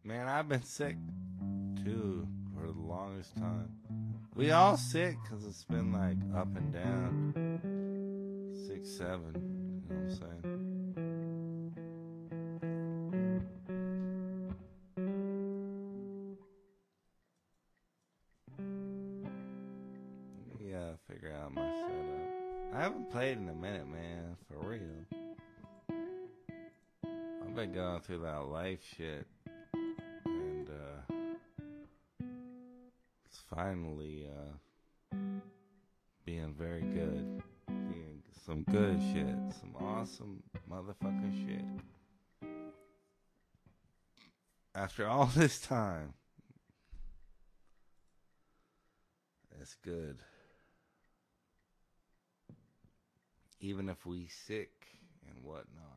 Man, I've been sick too for the longest time. We all sick because it's been like up and down. 6, 7. You know what I'm saying? Let me figure out my setup. I haven't played in a minute, man. For real. I've been going through that life shit. And it's finally being very good. Being some good shit. Some awesome motherfucking shit. After all this time, it's good. Even if we sick and whatnot.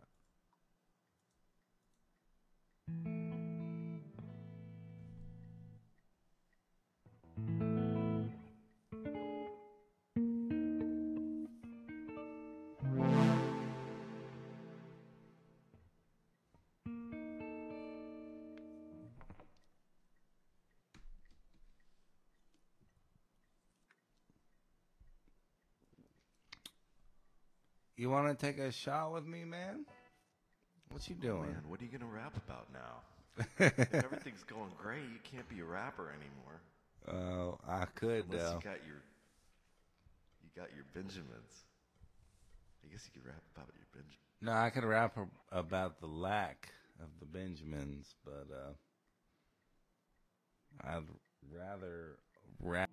You want to take a shot with me, man? What you doing? Man, what are you gonna rap about now? If everything's going great, you can't be a rapper anymore. Oh, I could Unless though. you got your Benjamins. I guess you could rap about your Benjamins. No, I could rap about the lack of the Benjamins, but I'd rather rap.